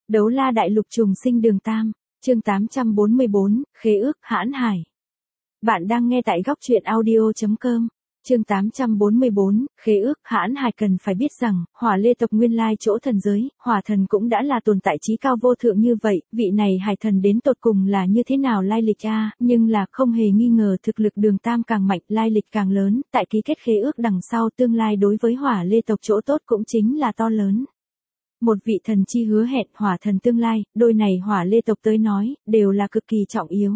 Đấu la đại lục trùng sinh đường Tam, chương 844, khế ước hãn hải. Bạn đang nghe tại góc truyện audio.com. Chương 844, khế ước hãn hải. Cần phải biết rằng, Hỏa Lê tộc nguyên lai chỗ thần giới, Hỏa thần cũng đã là tồn tại chí cao vô thượng như vậy, vị này hải thần đến tột cùng là như thế nào lai lịch nhưng là không hề nghi ngờ thực lực đường Tam càng mạnh, lai lịch càng lớn, tại ký kết khế ước đằng sau tương lai đối với Hỏa Lê tộc chỗ tốt cũng chính là to lớn. Một vị thần chi hứa hẹn hỏa thần tương lai, đôi này Hỏa Lê tộc tới nói, đều là cực kỳ trọng yếu.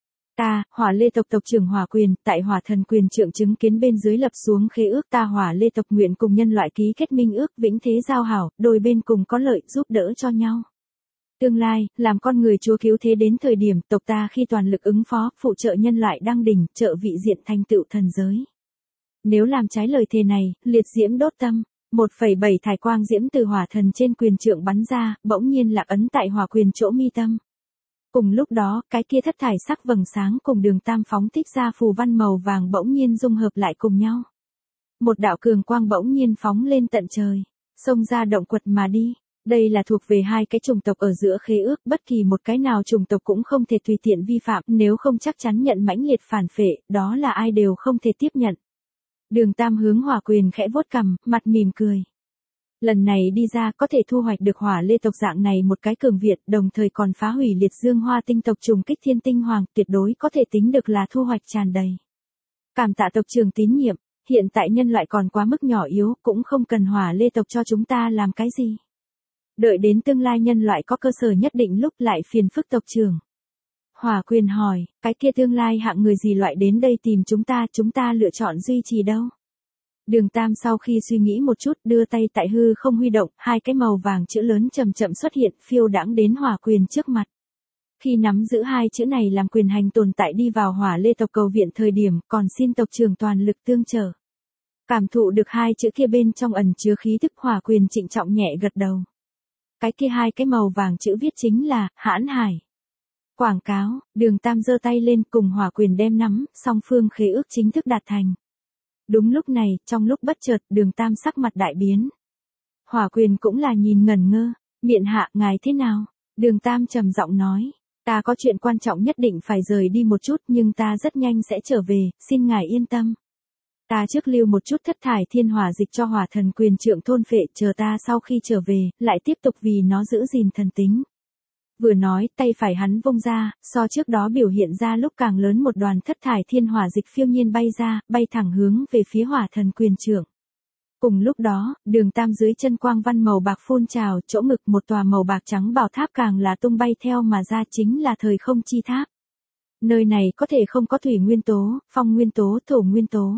Ta, Hỏa Lê tộc tộc trưởng Hỏa Quyền, tại Hỏa thần quyền trượng chứng kiến bên dưới lập xuống khế ước, ta Hỏa Lê tộc nguyện cùng nhân loại ký kết minh ước vĩnh thế giao hảo, đôi bên cùng có lợi giúp đỡ cho nhau. Tương lai, làm con người Chúa cứu thế đến thời điểm tộc ta khi toàn lực ứng phó, phụ trợ nhân loại đăng đỉnh, trợ vị diện thành tựu thần giới. Nếu làm trái lời thề này, liệt diễm đốt tâm. 1,7 thải quang diễm từ hỏa thần trên quyền trượng bắn ra, bỗng nhiên lạc ấn tại hỏa quyền chỗ mi tâm. Cùng lúc đó, cái kia thất thải sắc vầng sáng cùng đường Tam phóng thích ra phù văn màu vàng bỗng nhiên dung hợp lại cùng nhau. Một đạo cường quang bỗng nhiên phóng lên tận trời, xông ra động quật mà đi. Đây là thuộc về hai cái chủng tộc ở giữa khế ước, bất kỳ một cái nào chủng tộc cũng không thể tùy tiện vi phạm, nếu không chắc chắn nhận mãnh liệt phản phệ, đó là ai đều không thể tiếp nhận. Đường Tam hướng Hỏa Quyền khẽ vuốt cằm, mặt mỉm cười. Lần này đi ra có thể thu hoạch được Hỏa Lê tộc dạng này một cái cường Việt, đồng thời còn phá hủy liệt dương hoa tinh tộc trùng kích thiên tinh hoàng, tuyệt đối có thể tính được là thu hoạch tràn đầy. Cảm tạ tộc trưởng tín nhiệm, hiện tại nhân loại còn quá mức nhỏ yếu, cũng không cần Hỏa Lê tộc cho chúng ta làm cái gì. Đợi đến tương lai nhân loại có cơ sở nhất định lúc lại phiền phức tộc trưởng. Hỏa Quyền hỏi, cái kia tương lai hạng người gì loại đến đây tìm chúng ta lựa chọn duy trì đâu? Đường Tam sau khi suy nghĩ một chút đưa tay tại hư không huy động, hai cái màu vàng chữ lớn chậm chậm xuất hiện phiêu đãng đến Hỏa Quyền trước mặt. Khi nắm giữ hai chữ này làm quyền hành tồn tại đi vào Hỏa Lê tộc cầu viện thời điểm còn xin tộc trưởng toàn lực tương trợ. Cảm thụ được hai chữ kia bên trong ẩn chứa khí tức Hỏa Quyền trịnh trọng nhẹ gật đầu. Cái kia hai cái màu vàng chữ viết chính là hãn hải. Quảng cáo, đường Tam giơ tay lên cùng Hỏa Quyền đem nắm, song phương khế ước chính thức đạt thành. Đúng lúc này, trong lúc bất chợt, đường Tam sắc mặt đại biến. Hỏa Quyền cũng là nhìn ngẩn ngơ, miện hạ ngài thế nào? Đường Tam trầm giọng nói, ta có chuyện quan trọng nhất định phải rời đi một chút nhưng ta rất nhanh sẽ trở về, xin ngài yên tâm. Ta trước lưu một chút thất thải thiên hỏa dịch cho hỏa thần quyền trượng thôn phệ, chờ ta sau khi trở về, lại tiếp tục vì nó giữ gìn thần tính. Vừa nói, tay phải hắn vung ra, so trước đó biểu hiện ra lúc càng lớn một đoàn thất thải thiên hỏa dịch phiêu nhiên bay ra, bay thẳng hướng về phía hỏa thần quyền trượng. Cùng lúc đó, đường Tam dưới chân quang văn màu bạc phun trào, chỗ ngực một tòa màu bạc trắng bảo tháp càng là tung bay theo mà ra chính là thời không chi tháp. Nơi này có thể không có thủy nguyên tố, phong nguyên tố, thổ nguyên tố.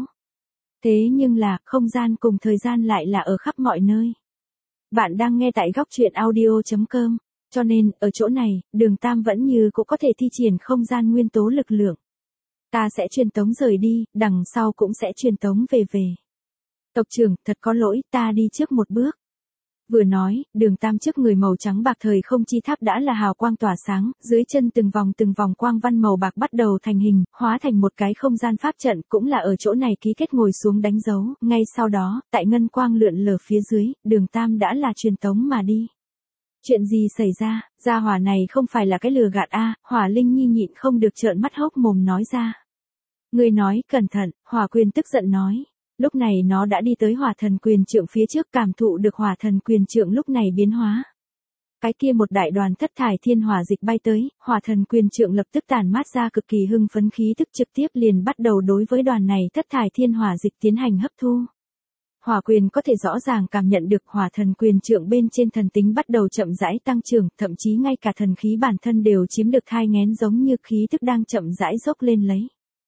Thế nhưng là, không gian cùng thời gian lại là ở khắp mọi nơi. Bạn đang nghe tại góc truyện audio.com. Cho nên, ở chỗ này, đường Tam vẫn như cũng có thể thi triển không gian nguyên tố lực lượng. Ta sẽ truyền tống rời đi, đằng sau cũng sẽ truyền tống về. Tộc trưởng, thật có lỗi, ta đi trước một bước. Vừa nói, đường Tam trước người màu trắng bạc thời không chi tháp đã là hào quang tỏa sáng, dưới chân từng vòng quang văn màu bạc bắt đầu thành hình, hóa thành một cái không gian pháp trận, cũng là ở chỗ này ký kết ngồi xuống đánh dấu, ngay sau đó, tại ngân quang lượn lờ phía dưới, đường Tam đã là truyền tống mà đi. Chuyện gì xảy ra, gia hỏa này không phải là cái lừa gạt Hỏa Linh Nhi nhịn không được trợn mắt hốc mồm nói ra. Người nói, cẩn thận, Hỏa Quyền tức giận nói. Lúc này nó đã đi tới hỏa thần quyền trượng phía trước, cảm thụ được hỏa thần quyền trượng lúc này biến hóa. Cái kia một đại đoàn thất thải thiên hỏa dịch bay tới, hỏa thần quyền trượng lập tức tản mát ra cực kỳ hưng phấn khí tức, trực tiếp liền bắt đầu đối với đoàn này thất thải thiên hỏa dịch tiến hành hấp thu. Hỏa Quyền có thể rõ ràng cảm nhận được hỏa thần quyền trượng bên trên thần tính bắt đầu chậm rãi tăng trưởng, thậm chí ngay cả thần khí bản thân đều chiếm được thai nghén giống như khí tức đang chậm rãi dốc lên lấy.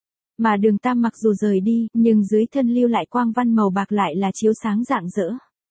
Mà đường Tam mặc dù rời đi, nhưng dưới thân lưu lại quang văn màu bạc lại là chiếu sáng rạng rỡ.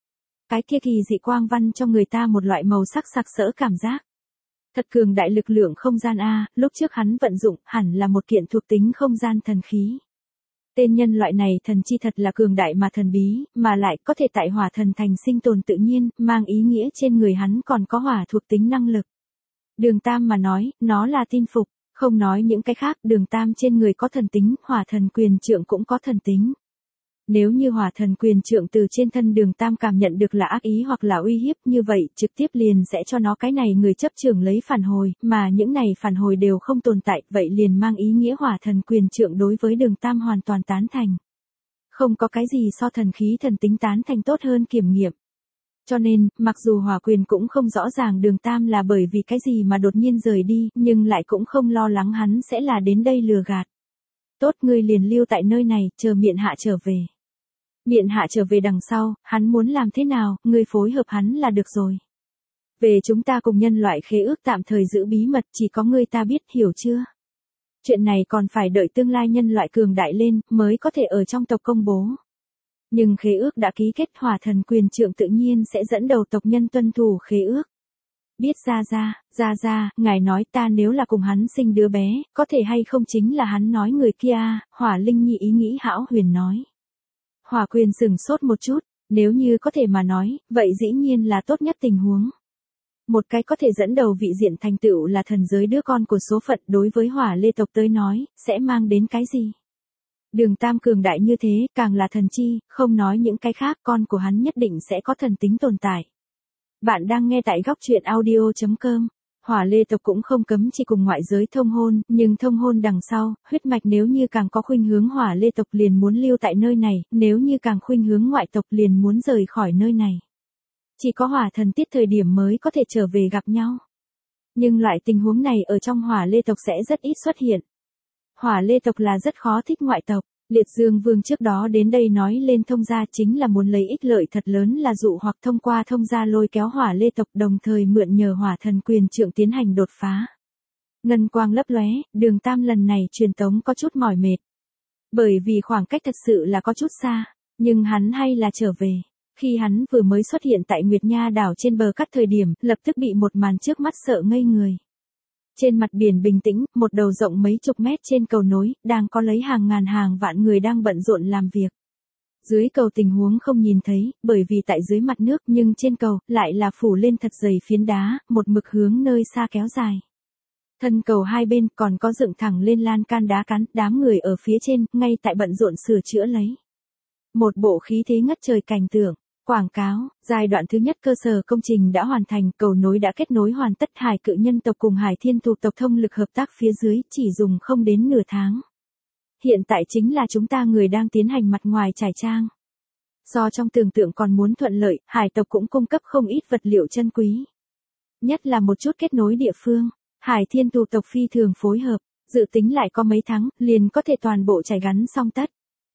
Cái kia kỳ dị quang văn cho người ta một loại màu sắc sặc sỡ cảm giác. Thật cường đại lực lượng không gian lúc trước hắn vận dụng hẳn là một kiện thuộc tính không gian thần khí. Tên nhân loại này thần chi thật là cường đại mà thần bí, mà lại có thể tại hỏa thần thành sinh tồn tự nhiên, mang ý nghĩa trên người hắn còn có hỏa thuộc tính năng lực. Đường Tam mà nói, nó là tin phục. Không nói những cái khác, đường Tam trên người có thần tính, hỏa thần quyền trượng cũng có thần tính. Nếu như hỏa thần quyền trượng từ trên thân Đường Tam cảm nhận được là ác ý hoặc là uy hiếp như vậy, trực tiếp liền sẽ cho nó cái này người chấp trưởng lấy phản hồi, mà những này phản hồi đều không tồn tại, vậy liền mang ý nghĩa hỏa thần quyền trượng đối với Đường Tam hoàn toàn tán thành. Không có cái gì so thần khí thần tính tán thành tốt hơn kiểm nghiệm. Cho nên, mặc dù hỏa quyền cũng không rõ ràng Đường Tam là bởi vì cái gì mà đột nhiên rời đi, nhưng lại cũng không lo lắng hắn sẽ là đến đây lừa gạt. Tốt, ngươi liền lưu tại nơi này, chờ miện hạ trở về. Miện hạ trở về đằng sau, hắn muốn làm thế nào, ngươi phối hợp hắn là được rồi. Về chúng ta cùng nhân loại khế ước tạm thời giữ bí mật, chỉ có ngươi ta biết, hiểu chưa? Chuyện này còn phải đợi tương lai nhân loại cường đại lên, mới có thể ở trong tộc công bố. Nhưng khế ước đã ký kết, hỏa thần quyền trượng tự nhiên sẽ dẫn đầu tộc nhân tuân thủ khế ước. Biết ra, ngài nói ta nếu là cùng hắn sinh đứa bé, có thể hay không chính là hắn nói người kia, Hỏa Linh Nhi ý nghĩ hão huyền nói. Hỏa quyền sửng sốt một chút, nếu như có thể mà nói, vậy dĩ nhiên là tốt nhất tình huống. Một cái có thể dẫn đầu vị diện thành tựu là thần giới đứa con của số phận đối với Hỏa Lê tộc tới nói, sẽ mang đến cái gì? Đường Tam cường đại như thế, càng là thần chi, không nói những cái khác, con của hắn nhất định sẽ có thần tính tồn tại. Bạn đang nghe tại góc truyện audio.com. Hỏa Lê tộc cũng không cấm chỉ cùng ngoại giới thông hôn, nhưng thông hôn đằng sau, huyết mạch nếu như càng có khuynh hướng Hỏa Lê tộc liền muốn lưu tại nơi này, nếu như càng khuynh hướng ngoại tộc liền muốn rời khỏi nơi này. Chỉ có hỏa thần tiết thời điểm mới có thể trở về gặp nhau. Nhưng loại tình huống này ở trong Hỏa Lê tộc sẽ rất ít xuất hiện. Hỏa Lê tộc là rất khó thích ngoại tộc. Liệt Dương Vương trước đó đến đây nói lên thông gia chính là muốn lấy ích lợi thật lớn là dụ hoặc thông qua thông gia lôi kéo Hỏa Lê tộc, đồng thời mượn nhờ hỏa thần quyền trượng tiến hành đột phá. Ngân quang lấp lóe, Đường Tam lần này truyền tống có chút mỏi mệt. Bởi vì khoảng cách thật sự là có chút xa, nhưng hắn hay là trở về. Khi hắn vừa mới xuất hiện tại Nguyệt Nha đảo trên bờ cát thời điểm, lập tức bị một màn trước mắt sợ ngây người. Trên mặt biển bình tĩnh, một đầu rộng mấy chục mét trên cầu nối, đang có lấy hàng ngàn hàng vạn người đang bận rộn làm việc. Dưới cầu tình huống không nhìn thấy, bởi vì tại dưới mặt nước, nhưng trên cầu, lại là phủ lên thật dày phiến đá, một mực hướng nơi xa kéo dài. Thân cầu hai bên còn có dựng thẳng lên lan can đá cắn, đám người ở phía trên, ngay tại bận rộn sửa chữa lấy. Một bộ khí thế ngất trời cảnh tượng. Quảng cáo, giai đoạn thứ nhất cơ sở công trình đã hoàn thành, cầu nối đã kết nối hoàn tất, Hải Cự nhân tộc cùng Hải Thiên Thụ tộc thông lực hợp tác phía dưới, chỉ dùng không đến nửa tháng. Hiện tại chính là chúng ta người đang tiến hành mặt ngoài trải trang. Do trong tưởng tượng còn muốn thuận lợi, Hải tộc cũng cung cấp không ít vật liệu chân quý. Nhất là một chút kết nối địa phương, Hải Thiên Thụ tộc phi thường phối hợp, dự tính lại có mấy tháng, liền có thể toàn bộ trải gắn xong tất.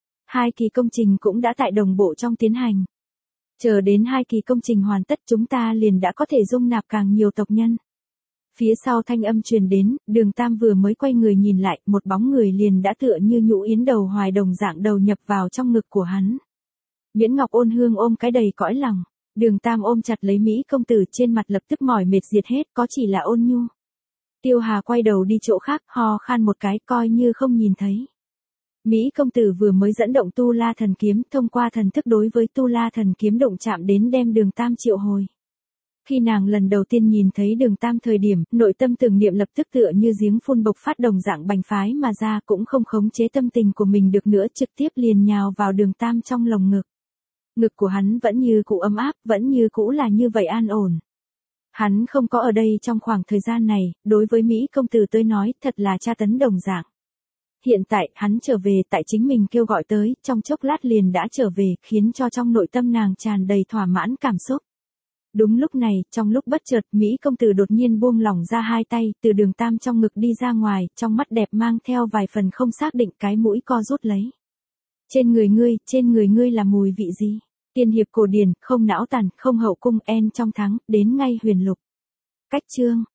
2 kỳ công trình cũng đã tại đồng bộ trong tiến hành. Chờ đến 2 kỳ công trình hoàn tất, chúng ta liền đã có thể dung nạp càng nhiều tộc nhân. Phía sau thanh âm truyền đến, Đường Tam vừa mới quay người nhìn lại, một bóng người liền đã tựa như nhũ yến đầu hoài đồng dạng đầu nhập vào trong ngực của hắn. Miễn Ngọc Ôn Hương ôm cái đầy cõi lòng, Đường Tam ôm chặt lấy Mỹ công tử, trên mặt lập tức mỏi mệt diệt hết, có chỉ là ôn nhu. Tiêu Hà quay đầu đi chỗ khác, ho khan một cái, coi như không nhìn thấy. Mỹ công tử vừa mới dẫn động Tu La thần kiếm, thông qua thần thức đối với Tu La thần kiếm động chạm đến đem Đường Tam triệu hồi. Khi nàng lần đầu tiên nhìn thấy Đường Tam thời điểm, nội tâm tưởng niệm lập tức tựa như giếng phun bộc phát đồng dạng bành phái mà ra, cũng không khống chế tâm tình của mình được nữa, trực tiếp liền nhào vào Đường Tam trong lồng ngực. Ngực của hắn vẫn như cũ ấm áp, vẫn như cũ là như vậy an ổn. Hắn không có ở đây trong khoảng thời gian này, đối với Mỹ công tử tới nói, thật là tra tấn đồng dạng. Hiện tại, hắn trở về tại chính mình kêu gọi tới, trong chốc lát liền đã trở về, khiến cho trong nội tâm nàng tràn đầy thỏa mãn cảm xúc. Đúng lúc này, trong lúc bất chợt, Mỹ công tử đột nhiên buông lỏng ra hai tay, từ Đường Tam trong ngực đi ra ngoài, trong mắt đẹp mang theo vài phần không xác định, cái mũi co rút lấy. Trên người ngươi là mùi vị gì? Tiên hiệp cổ điển, không não tàn, không hậu cung, en trong thắng, đến ngay huyền lục. Cách chương.